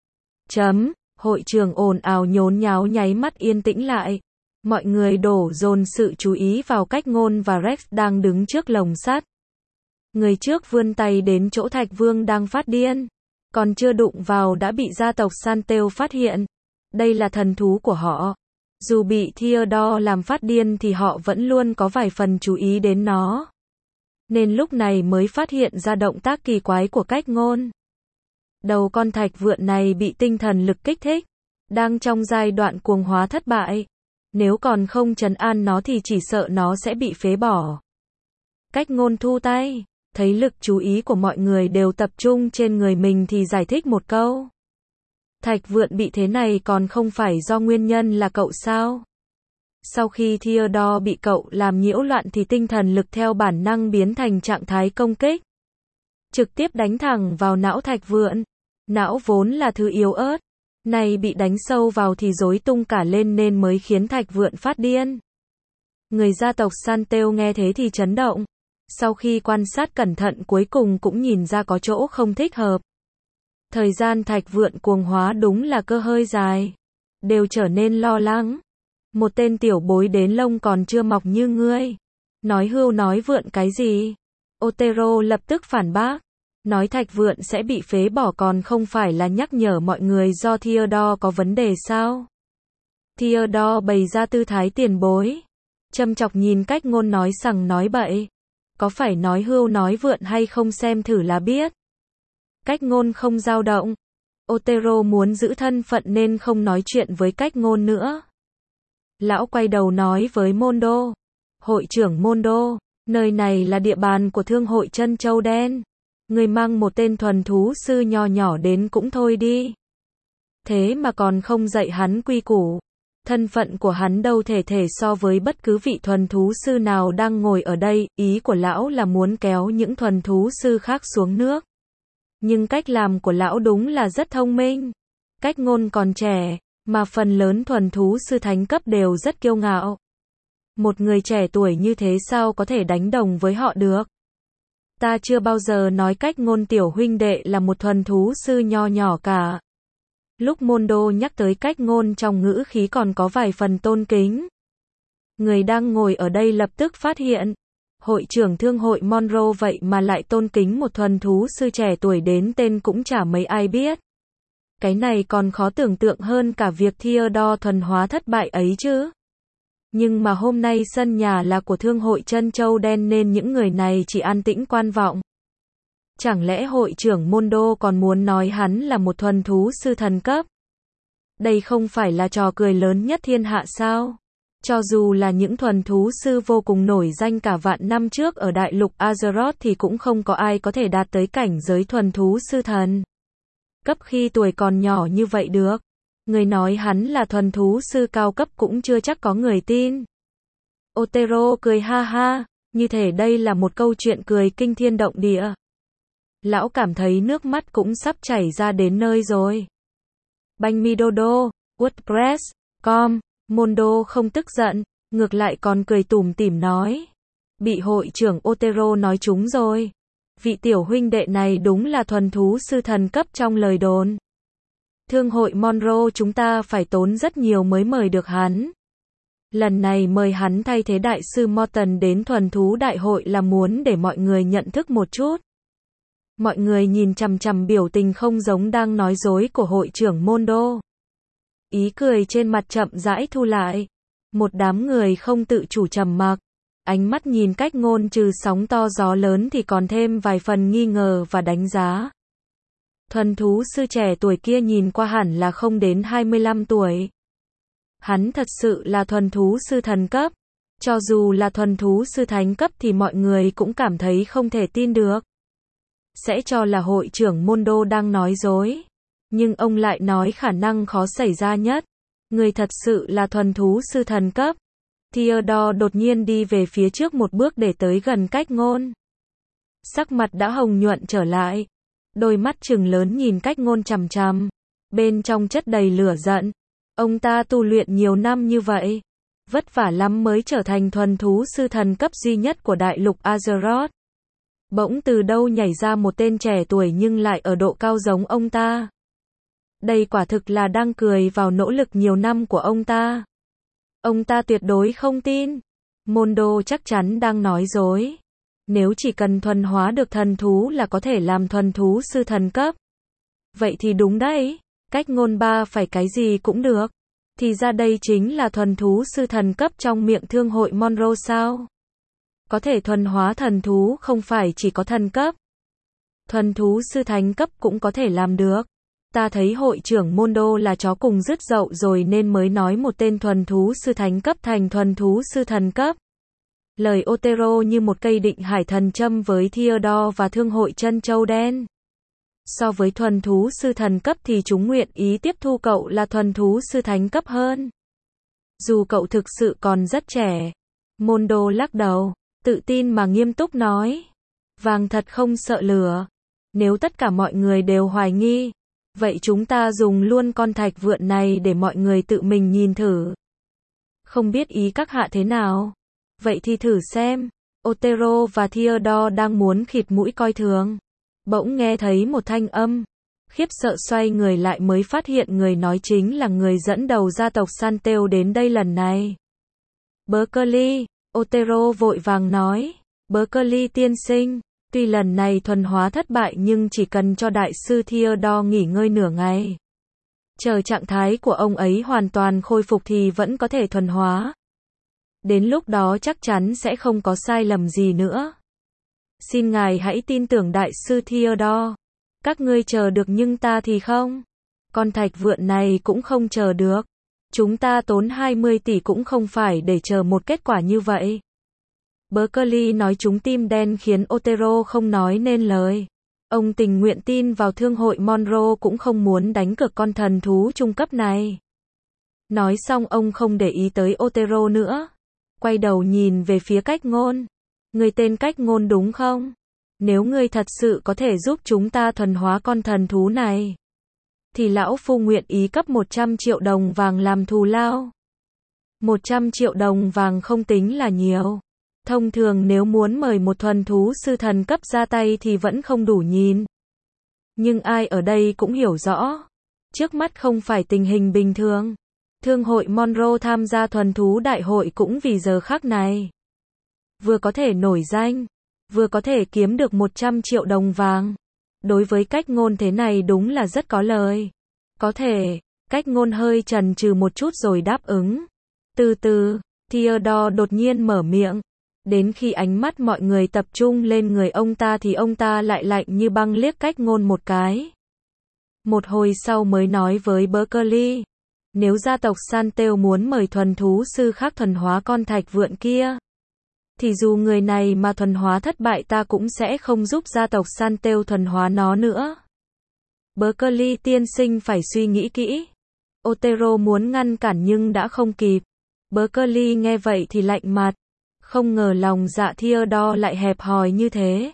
Hội trường ồn ào nhốn nháo nháy mắt yên tĩnh lại. Mọi người đổ dồn sự chú ý vào Cách Ngôn và Rex đang đứng trước lồng sắt. Người trước vươn tay đến chỗ Thạch Vương đang phát điên. Còn chưa đụng vào đã bị gia tộc Santel phát hiện. Đây là thần thú của họ. Dù bị Theodore làm phát điên thì họ vẫn luôn có vài phần chú ý đến nó. Nên lúc này mới phát hiện ra động tác kỳ quái của Cách Ngôn. Đầu con thạch vượn này bị tinh thần lực kích thích. Đang trong giai đoạn cuồng hóa thất bại. Nếu còn không trấn an nó thì chỉ sợ nó sẽ bị phế bỏ. Cách Ngôn thu tay. Thấy lực chú ý của mọi người đều tập trung trên người mình thì giải thích một câu. Thạch vượn bị thế này còn không phải do nguyên nhân là cậu sao? Sau khi Theodore bị cậu làm nhiễu loạn thì tinh thần lực theo bản năng biến thành trạng thái công kích. Trực tiếp đánh thẳng vào não thạch vượn. Não vốn là thứ yếu ớt. Này bị đánh sâu vào thì rối tung cả lên nên mới khiến thạch vượn phát điên. Người gia tộc Santel nghe thế thì chấn động. Sau khi quan sát cẩn thận cuối cùng cũng nhìn ra có chỗ không thích hợp. Thời gian thạch vượn cuồng hóa đúng là cơ hơi dài. Đều trở nên lo lắng. Một tên tiểu bối đến lông còn chưa mọc như ngươi. Nói hưu nói vượn cái gì? Otero lập tức phản bác. Nói thạch vượn sẽ bị phế bỏ còn không phải là nhắc nhở mọi người do Theodore có vấn đề sao? Theodore bày ra tư thái tiền bối. Châm chọc nhìn Cách Ngôn nói sằng nói bậy. Có phải nói hưu nói vượn hay không xem thử là biết. Cách Ngôn không dao động. Otero muốn giữ thân phận nên không nói chuyện với Cách Ngôn nữa. Lão quay đầu nói với Mondo. Hội trưởng Mondo, nơi này là địa bàn của thương hội Trân Châu Đen. Người mang một tên thuần thú sư nho nhỏ đến cũng thôi đi. Thế mà còn không dạy hắn quy củ. Thân phận của hắn đâu thể so với bất cứ vị thuần thú sư nào đang ngồi ở đây. Ý của lão là muốn kéo những thuần thú sư khác xuống nước. Nhưng cách làm của lão đúng là rất thông minh. Cách Ngôn còn trẻ, mà phần lớn thuần thú sư thánh cấp đều rất kiêu ngạo. Một người trẻ tuổi như thế sao có thể đánh đồng với họ được? Ta chưa bao giờ nói Cách Ngôn tiểu huynh đệ là một thuần thú sư nho nhỏ cả. Lúc Mondo nhắc tới Cách Ngôn trong ngữ khí còn có vài phần tôn kính. Người đang ngồi ở đây lập tức phát hiện. Hội trưởng thương hội Monroe vậy mà lại tôn kính một thuần thú sư trẻ tuổi đến tên cũng chả mấy ai biết. Cái này còn khó tưởng tượng hơn cả việc Theodore thuần hóa thất bại ấy chứ. Nhưng mà hôm nay sân nhà là của thương hội Trân Châu Đen nên những người này chỉ an tĩnh quan vọng. Chẳng lẽ hội trưởng Mondo còn muốn nói hắn là một thuần thú sư thần cấp? Đây không phải là trò cười lớn nhất thiên hạ sao? Cho dù là những thuần thú sư vô cùng nổi danh cả vạn năm trước ở đại lục Azeroth thì cũng không có ai có thể đạt tới cảnh giới thuần thú sư thần cấp khi tuổi còn nhỏ như vậy được. Người nói hắn là thuần thú sư cao cấp cũng chưa chắc có người tin. Otero cười ha ha, như thể đây là một câu chuyện cười kinh thiên động địa. Lão cảm thấy nước mắt cũng sắp chảy ra đến nơi rồi. Banh mi Dodo, WordPress.com. Mondo không tức giận, ngược lại còn cười tủm tỉm nói. Bị hội trưởng Otero nói trúng rồi. Vị tiểu huynh đệ này đúng là thuần thú sư thần cấp trong lời đồn. Thương hội Monroe chúng ta phải tốn rất nhiều mới mời được hắn. Lần này mời hắn thay thế đại sư Morton đến thuần thú đại hội là muốn để mọi người nhận thức một chút. Mọi người nhìn chằm chằm biểu tình không giống đang nói dối của hội trưởng Mondo. Ý cười trên mặt chậm rãi thu lại. Một đám người không tự chủ trầm mặc. Ánh mắt nhìn Cách Ngôn trừ sóng to gió lớn thì còn thêm vài phần nghi ngờ và đánh giá. Thuần thú sư trẻ tuổi kia nhìn qua hẳn là không đến 25 tuổi. Hắn thật sự là thuần thú sư thần cấp. Cho dù là thuần thú sư thánh cấp thì mọi người cũng cảm thấy không thể tin được. Sẽ cho là hội trưởng Mondo đang nói dối. Nhưng ông lại nói khả năng khó xảy ra nhất. Người thật sự là thuần thú sư thần cấp. Theodore đột nhiên đi về phía trước một bước để tới gần Cách Ngôn. Sắc mặt đã hồng nhuận trở lại. Đôi mắt trừng lớn nhìn Cách Ngôn chằm chằm. Bên trong chất đầy lửa giận. Ông ta tu luyện nhiều năm như vậy. Vất vả lắm mới trở thành thuần thú sư thần cấp duy nhất của đại lục Azeroth. Bỗng từ đâu nhảy ra một tên trẻ tuổi nhưng lại ở độ cao giống ông ta. Đây quả thực là đang cười vào nỗ lực nhiều năm của ông ta. Ông ta tuyệt đối không tin. Mondo chắc chắn đang nói dối. Nếu chỉ cần thuần hóa được thần thú là có thể làm thuần thú sư thần cấp. Vậy thì đúng đấy. Cách Ngôn ba phải cái gì cũng được. Thì ra đây chính là thuần thú sư thần cấp trong miệng thương hội Monroe sao? Có thể thuần hóa thần thú không phải chỉ có thần cấp. Thuần thú sư thánh cấp cũng có thể làm được. Ta thấy hội trưởng Mondo là chó cùng rứt dậu rồi nên mới nói một tên thuần thú sư thánh cấp thành thuần thú sư thần cấp. Lời Otero như một cây định hải thần châm với Theodore và thương hội chân châu đen. So với thuần thú sư thần cấp thì chúng nguyện ý tiếp thu cậu là thuần thú sư thánh cấp hơn. Dù cậu thực sự còn rất trẻ. Mondo lắc đầu, tự tin mà nghiêm túc nói. Vàng thật không sợ lửa. Nếu tất cả mọi người đều hoài nghi, vậy chúng ta dùng luôn con thạch vượn này để mọi người tự mình nhìn thử. Không biết ý các hạ thế nào? Vậy thì thử xem. Otero và Theodore đang muốn khịt mũi coi thường. Bỗng nghe thấy một thanh âm. Khiếp sợ xoay người lại mới phát hiện người nói chính là người dẫn đầu gia tộc Santeo đến đây lần này. Berkeley, Otero vội vàng nói. Berkeley tiên sinh, tuy lần này thuần hóa thất bại nhưng chỉ cần cho đại sư Theodore nghỉ ngơi nửa ngày. Chờ trạng thái của ông ấy hoàn toàn khôi phục thì vẫn có thể thuần hóa. Đến lúc đó chắc chắn sẽ không có sai lầm gì nữa. Xin ngài hãy tin tưởng đại sư Theodore. Các ngươi chờ được nhưng ta thì không. Con thạch vượn này cũng không chờ được. Chúng ta tốn 20 tỷ cũng không phải để chờ một kết quả như vậy. Berkeley nói trúng tim đen khiến Otero không nói nên lời. Ông tình nguyện tin vào thương hội Monroe cũng không muốn đánh cược con thần thú trung cấp này. Nói xong ông không để ý tới Otero nữa. Quay đầu nhìn về phía Cách Ngôn. Người tên Cách Ngôn đúng không? Nếu ngươi thật sự có thể giúp chúng ta thuần hóa con thần thú này, thì lão phu nguyện ý cấp 100 triệu đồng vàng làm thù lao. 100 triệu đồng vàng không tính là nhiều. Thông thường nếu muốn mời một thuần thú sư thần cấp ra tay thì vẫn không đủ nhìn. Nhưng ai ở đây cũng hiểu rõ. Trước mắt không phải tình hình bình thường. Thương hội Monroe tham gia thuần thú đại hội cũng vì giờ khắc này. Vừa có thể nổi danh, vừa có thể kiếm được 100 triệu đồng vàng. Đối với Cách Ngôn thế này đúng là rất có lời. Có thể, Cách Ngôn hơi chần chừ một chút rồi đáp ứng. Từ từ, Theodore đột nhiên mở miệng. Đến khi ánh mắt mọi người tập trung lên người ông ta thì ông ta lại lạnh như băng liếc Cách Ngôn một cái. Một hồi sau mới nói với Berkeley. Nếu gia tộc Santeo muốn mời thuần thú sư khác thuần hóa con thạch vượn kia, thì dù người này mà thuần hóa thất bại ta cũng sẽ không giúp gia tộc Santeo thuần hóa nó nữa. Berkeley tiên sinh phải suy nghĩ kỹ. Otero muốn ngăn cản nhưng đã không kịp. Berkeley nghe vậy thì lạnh mặt. Không ngờ lòng dạ Theodore lại hẹp hòi như thế.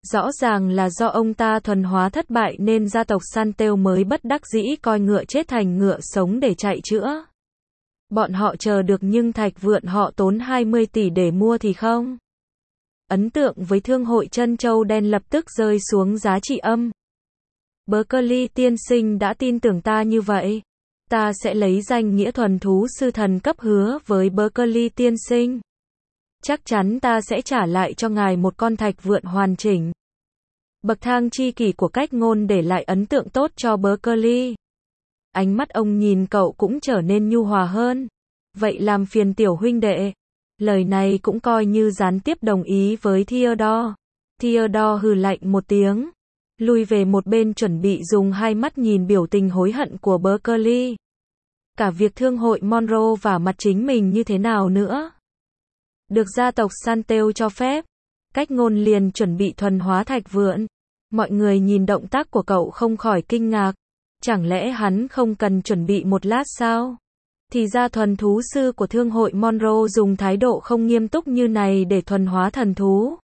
Rõ ràng là do ông ta thuần hóa thất bại nên gia tộc Santel mới bất đắc dĩ coi ngựa chết thành ngựa sống để chạy chữa. Bọn họ chờ được nhưng thạch vượn họ tốn 20 tỷ để mua thì không. Ấn tượng với thương hội trân châu đen lập tức rơi xuống giá trị âm. Berkeley tiên sinh đã tin tưởng ta như vậy. Ta sẽ lấy danh nghĩa thuần thú sư thần cấp hứa với Berkeley tiên sinh. Chắc chắn ta sẽ trả lại cho ngài một con thạch vượn hoàn chỉnh. Bậc thang chi kỷ của cách ngôn để lại ấn tượng tốt cho Berkeley. Ánh mắt ông nhìn cậu cũng trở nên nhu hòa hơn. Vậy làm phiền tiểu huynh đệ. Lời này cũng coi như gián tiếp đồng ý với Theodore. Theodore hừ lạnh một tiếng. Lui về một bên chuẩn bị dùng hai mắt nhìn biểu tình hối hận của Berkeley. Cả việc thương hội Monroe và mặt chính mình như thế nào nữa. Được gia tộc Santel cho phép. Cách ngôn liền chuẩn bị thuần hóa thạch vượn. Mọi người nhìn động tác của cậu không khỏi kinh ngạc. Chẳng lẽ hắn không cần chuẩn bị một lát sao? Thì ra thuần thú sư của thương hội Monroe dùng thái độ không nghiêm túc như này để thuần hóa thần thú.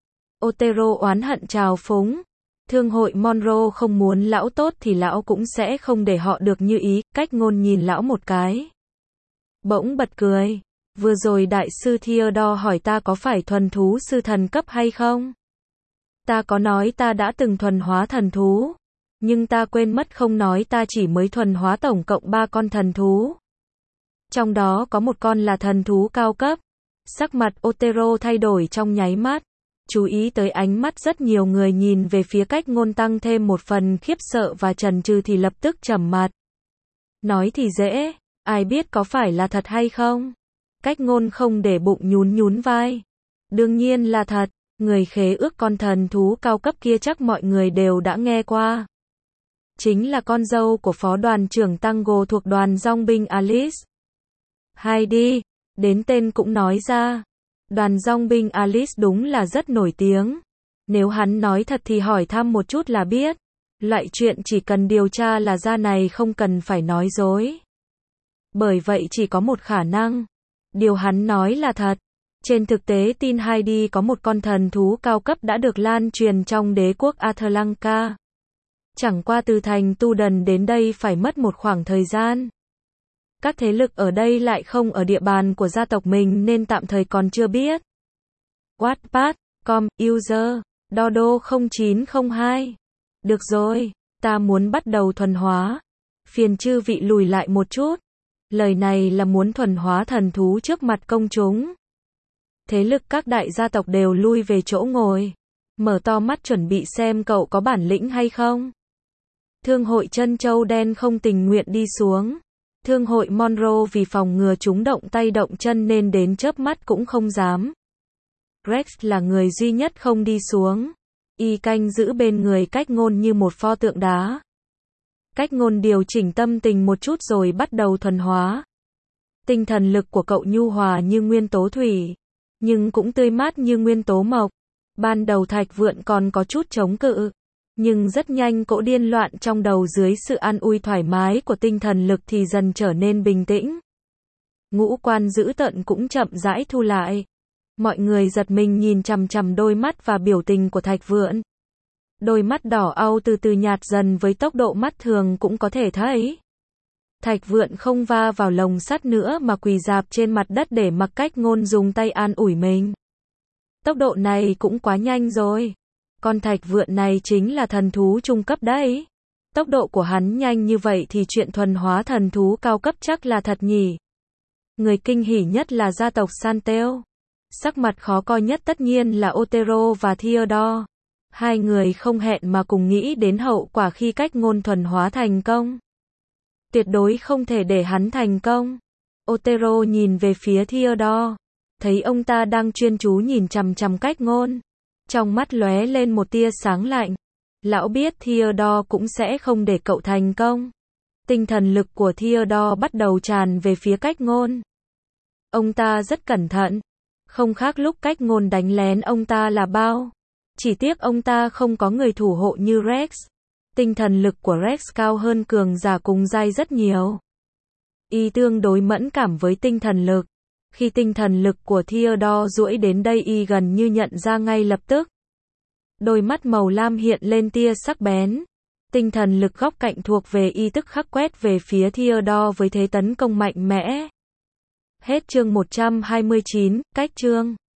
Otero oán hận trào phúng. Thương hội Monroe không muốn lão tốt thì lão cũng sẽ không để họ được như ý. Cách ngôn nhìn lão một cái. Bỗng bật cười. Vừa rồi đại sư Theodore hỏi ta có phải thuần thú sư thần cấp hay không? Ta có nói ta đã từng thuần hóa thần thú. Nhưng ta quên mất không nói ta chỉ mới thuần hóa tổng cộng 3 con thần thú. Trong đó có một con là thần thú cao cấp. Sắc mặt Otero thay đổi trong nháy mắt. Chú ý tới ánh mắt rất nhiều người nhìn về phía cách ngôn tăng thêm một phần khiếp sợ và chần chừ thì lập tức trầm mặt. Nói thì dễ, ai biết có phải là thật hay không? Cách ngôn không để bụng nhún nhún vai. Đương nhiên là thật, người khế ước con thần thú cao cấp kia chắc mọi người đều đã nghe qua. Chính là con dâu của phó đoàn trưởng Tango thuộc đoàn dong binh Alice. Heidi, đến tên cũng nói ra. Đoàn dong binh Alice đúng là rất nổi tiếng. Nếu hắn nói thật thì hỏi thăm một chút là biết. Loại chuyện chỉ cần điều tra là ra này không cần phải nói dối. Bởi vậy chỉ có một khả năng. Điều hắn nói là thật. Trên thực tế tin Heidi có một con thần thú cao cấp đã được lan truyền trong đế quốc Atlanca. Chẳng qua từ thành Tu Đần đến đây phải mất một khoảng thời gian. Các thế lực ở đây lại không ở địa bàn của gia tộc mình nên tạm thời còn chưa biết. Wattpad.com, user, Dodo0902. Được rồi, ta muốn bắt đầu thuần hóa. Phiền chư vị lùi lại một chút. Lời này là muốn thuần hóa thần thú trước mặt công chúng. Thế lực các đại gia tộc đều lui về chỗ ngồi. Mở to mắt chuẩn bị xem cậu có bản lĩnh hay không. Thương hội trân châu đen không tình nguyện đi xuống. Thương hội Monroe vì phòng ngừa chúng động tay động chân nên đến chớp mắt cũng không dám. Rex là người duy nhất không đi xuống. Y canh giữ bên người cách ngôn như một pho tượng đá. Cách ngôn điều chỉnh tâm tình một chút rồi bắt đầu thuần hóa. Tinh thần lực của cậu nhu hòa như nguyên tố thủy, nhưng cũng tươi mát như nguyên tố mộc. Ban đầu thạch vượn còn có chút chống cự, nhưng rất nhanh cỗ điên loạn trong đầu dưới sự an ủi thoải mái của tinh thần lực thì dần trở nên bình tĩnh. Ngũ quan dữ tợn cũng chậm rãi thu lại. Mọi người giật mình nhìn chằm chằm đôi mắt và biểu tình của thạch vượn. Đôi mắt đỏ au từ từ nhạt dần với tốc độ mắt thường cũng có thể thấy. Thạch vượn không va vào lồng sắt nữa mà quỳ rạp trên mặt đất để mặc cách ngôn dùng tay an ủi mình. Tốc độ này cũng quá nhanh rồi. Con thạch vượn này chính là thần thú trung cấp đấy. Tốc độ của hắn nhanh như vậy thì chuyện thuần hóa thần thú cao cấp chắc là thật nhỉ. Người kinh hỉ nhất là gia tộc Santel. Sắc mặt khó coi nhất tất nhiên là Otero và Theodore. Hai người không hẹn mà cùng nghĩ đến hậu quả khi cách ngôn thuần hóa thành công. Tuyệt đối không thể để hắn thành công. Otero nhìn về phía Theodore. Thấy ông ta đang chuyên chú nhìn chằm chằm cách ngôn. Trong mắt lóe lên một tia sáng lạnh. Lão biết Theodore cũng sẽ không để cậu thành công. Tinh thần lực của Theodore bắt đầu tràn về phía cách ngôn. Ông ta rất cẩn thận. Không khác lúc cách ngôn đánh lén ông ta là bao. Chỉ tiếc ông ta không có người thủ hộ như Rex. Tinh thần lực của Rex cao hơn cường giả cùng giai rất nhiều. Y tương đối mẫn cảm với tinh thần lực. Khi tinh thần lực của Theodore duỗi đến đây y gần như nhận ra ngay lập tức. Đôi mắt màu lam hiện lên tia sắc bén. Tinh thần lực góc cạnh thuộc về y tức khắc quét về phía Theodore với thế tấn công mạnh mẽ. Hết chương 129, cách chương